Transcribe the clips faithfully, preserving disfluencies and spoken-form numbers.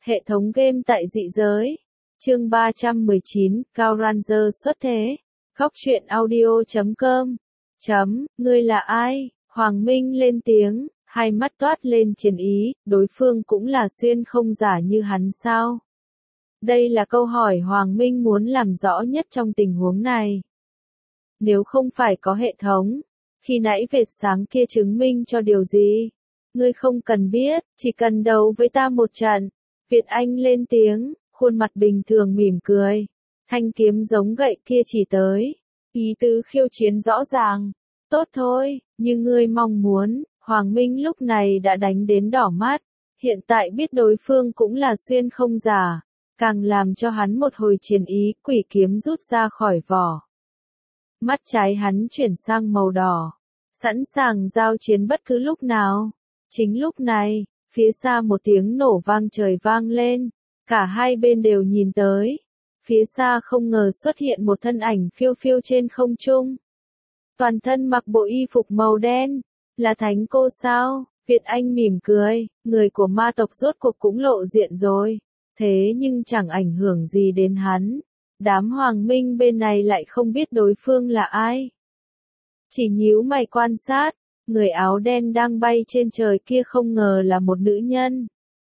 Hệ thống game tại dị giới. Chương ba trăm mười chín, Cao Ranger xuất thế. Góc truyện audio chấm com. Chấm, ngươi là ai? Hoàng Minh lên tiếng, hai mắt toát lên chiến ý, đối phương cũng là xuyên không giả như hắn sao? Đây là câu hỏi Hoàng Minh muốn làm rõ nhất trong tình huống này. Nếu không phải có hệ thống, khi nãy vệt sáng kia chứng minh cho điều gì? Ngươi không cần biết, chỉ cần đấu với ta một trận. Việt Anh lên tiếng, khuôn mặt bình thường mỉm cười. Thanh kiếm giống gậy kia chỉ tới. Ý tứ khiêu chiến rõ ràng. Tốt thôi, như ngươi mong muốn, Hoàng Minh lúc này đã đánh đến đỏ mắt. Hiện tại biết đối phương cũng là xuyên không giả. Càng làm cho hắn một hồi chiến ý, quỷ kiếm rút ra khỏi vỏ. Mắt trái hắn chuyển sang màu đỏ. Sẵn sàng giao chiến bất cứ lúc nào. Chính lúc này, phía xa một tiếng nổ vang trời vang lên. Cả hai bên đều nhìn tới. Phía xa không ngờ xuất hiện một thân ảnh phiêu phiêu trên không trung. Toàn thân mặc bộ y phục màu đen. Là Thánh Cô sao? Việt Anh mỉm cười. Người của ma tộc rốt cuộc cũng lộ diện rồi. Thế nhưng chẳng ảnh hưởng gì đến hắn. Đám Hoàng Minh bên này lại không biết đối phương là ai. Chỉ nhíu mày quan sát. Người áo đen đang bay trên trời kia không ngờ là một nữ nhân.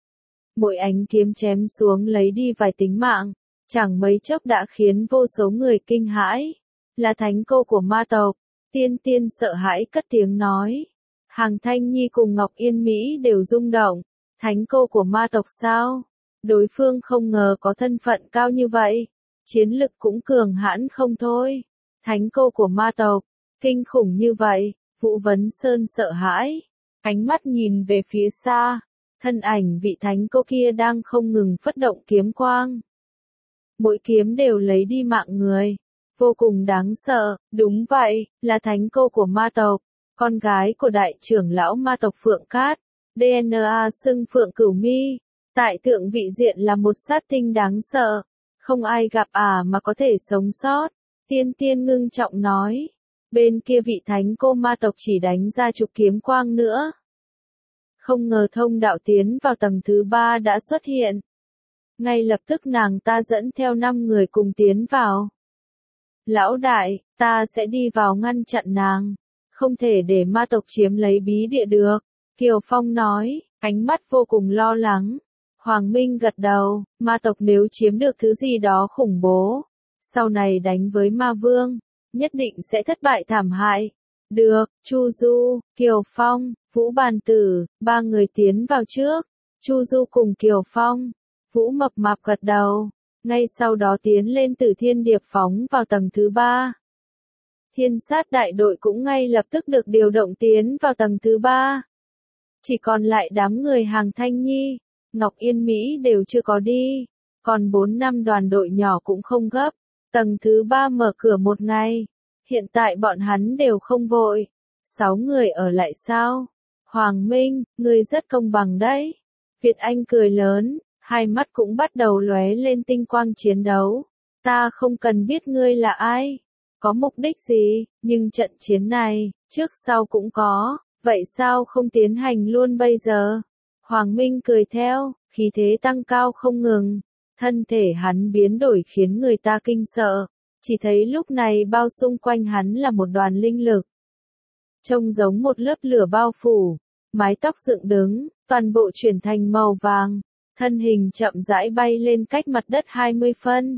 Mỗi ánh kiếm chém xuống lấy đi vài tính mạng. Chẳng mấy chốc đã khiến vô số người kinh hãi. Là Thánh Cô của ma tộc. Tiên Tiên sợ hãi cất tiếng nói. Hàng Thanh Nhi cùng Ngọc Yên Mỹ đều rung động. Thánh Cô của ma tộc sao? Đối phương không ngờ có thân phận cao như vậy. Chiến lực cũng cường hãn không thôi. Thánh Cô của ma tộc. Kinh khủng như vậy. Vũ Vấn Sơn sợ hãi. Ánh mắt nhìn về phía xa. Thân ảnh vị Thánh Cô kia đang không ngừng phất động kiếm quang. Mỗi kiếm đều lấy đi mạng người. Vô cùng đáng sợ. Đúng vậy, là Thánh Cô của ma tộc. Con gái của đại trưởng lão ma tộc Phượng Cát. đê en a xưng Phượng Cửu Mi. Tại thượng vị diện là một sát tinh đáng sợ. Không ai gặp à mà có thể sống sót. Tiên Tiên ngưng trọng nói. Bên kia vị Thánh Cô ma tộc chỉ đánh ra chục kiếm quang nữa. Không ngờ thông đạo tiến vào tầng thứ ba đã xuất hiện. Ngay lập tức nàng ta dẫn theo năm người cùng tiến vào. Lão đại, ta sẽ đi vào ngăn chặn nàng. Không thể để ma tộc chiếm lấy bí địa được. Kiều Phong nói, ánh mắt vô cùng lo lắng. Hoàng Minh gật đầu, ma tộc nếu chiếm được thứ gì đó khủng bố. Sau này đánh với ma vương, nhất định sẽ thất bại thảm hại. Được, Chu Du, Kiều Phong, Vũ Bàn Tử, ba người tiến vào trước. Chu Du cùng Kiều Phong, Vũ mập mạp gật đầu. Ngay sau đó tiến lên Tử Thiên Điệp phóng vào tầng thứ ba. Thiên sát đại đội cũng ngay lập tức được điều động tiến vào tầng thứ ba. Chỉ còn lại đám người Hàng Thanh Nhi, Ngọc Yên Mỹ đều chưa có đi. Còn bốn năm đoàn đội nhỏ cũng không gấp. Tầng thứ ba mở cửa một ngày. Hiện tại bọn hắn đều không vội. Sáu người ở lại sao? Hoàng Minh, ngươi rất công bằng đấy. Việt Anh cười lớn, hai mắt cũng bắt đầu lóe lên tinh quang chiến đấu. Ta không cần biết ngươi là ai, có mục đích gì, nhưng trận chiến này, trước sau cũng có, vậy sao không tiến hành luôn bây giờ? Hoàng Minh cười theo, khí thế tăng cao không ngừng, thân thể hắn biến đổi khiến người ta kinh sợ, chỉ thấy lúc này bao xung quanh hắn là một đoàn linh lực. Trông giống một lớp lửa bao phủ, mái tóc dựng đứng, toàn bộ chuyển thành màu vàng, thân hình chậm rãi bay lên cách mặt đất hai mươi phân.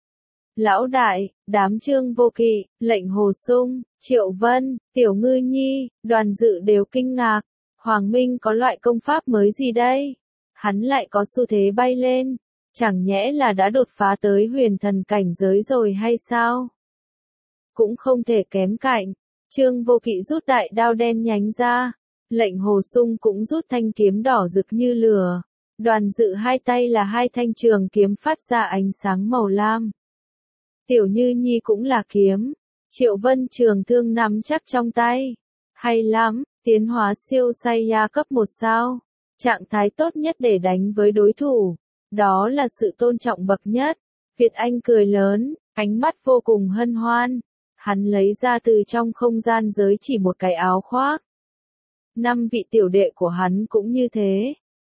Lão đại, đám Trương Vô Kỵ, Lệnh Hồ Sung, Triệu Vân, Tiểu Ngư Nhi, đoàn dự đều kinh ngạc. Hoàng Minh có loại công pháp mới gì đây? Hắn lại có xu thế bay lên. Chẳng nhẽ là đã đột phá tới huyền thần cảnh giới rồi hay sao? Cũng không thể kém cạnh. Trương Vô Kỵ rút đại đao đen nhánh ra. Lệnh Hồ Sung cũng rút thanh kiếm đỏ rực như lửa. Đoàn dự hai tay là hai thanh trường kiếm phát ra ánh sáng màu lam. Tiểu Như Nhi cũng là kiếm. Triệu Vân trường thương nắm chắc trong tay. Hay lắm, tiến hóa siêu Saiya cấp một sao. Trạng thái tốt nhất để đánh với đối thủ. Đó là sự tôn trọng bậc nhất. Việt Anh cười lớn, ánh mắt vô cùng hân hoan. Hắn lấy ra từ trong không gian giới chỉ một cái áo khoác. Năm vị tiểu đệ của hắn cũng như thế.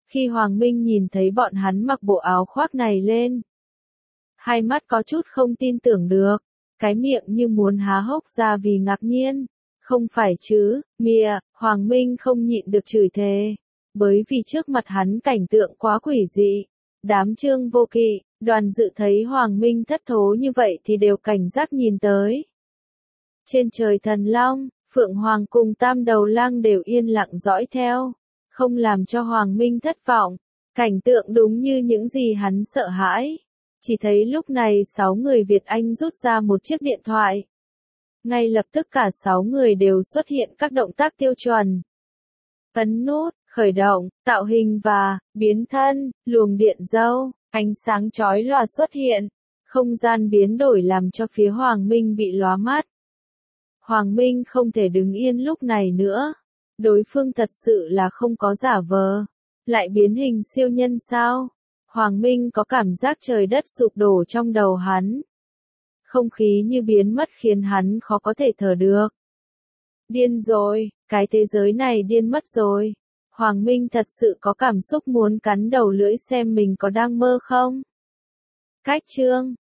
Khi Hoàng Minh nhìn thấy bọn hắn mặc bộ áo khoác này lên, hai mắt có chút không tin tưởng được, cái miệng như muốn há hốc ra vì ngạc nhiên. Không phải chứ, mịa, Hoàng Minh không nhịn được chửi thề, bởi vì trước mặt hắn cảnh tượng quá quỷ dị. Đám Trương Vô Kỵ, Đoàn Dự thấy Hoàng Minh thất thố như vậy thì đều cảnh giác nhìn tới. Trên trời Thần Long, Phượng Hoàng cùng Tam Đầu Lang đều yên lặng dõi theo, không làm cho Hoàng Minh thất vọng. Cảnh tượng đúng như những gì hắn sợ hãi. Chỉ thấy lúc này sáu người Việt Anh rút ra một chiếc điện thoại. Ngay lập tức cả sáu người đều xuất hiện các động tác tiêu chuẩn. Ấn nút, khởi động, tạo hình và biến thân, luồng điện dâu, ánh sáng chói lòa xuất hiện. Không gian biến đổi làm cho phía Hoàng Minh bị lóa mắt. Hoàng Minh không thể đứng yên lúc này nữa. Đối phương thật sự là không có giả vờ. Lại biến hình siêu nhân sao? Hoàng Minh có cảm giác trời đất sụp đổ trong đầu hắn. Không khí như biến mất khiến hắn khó có thể thở được. Điên rồi, cái thế giới này điên mất rồi. Hoàng Minh thật sự có cảm xúc muốn cắn đầu lưỡi xem mình có đang mơ không. Cách chương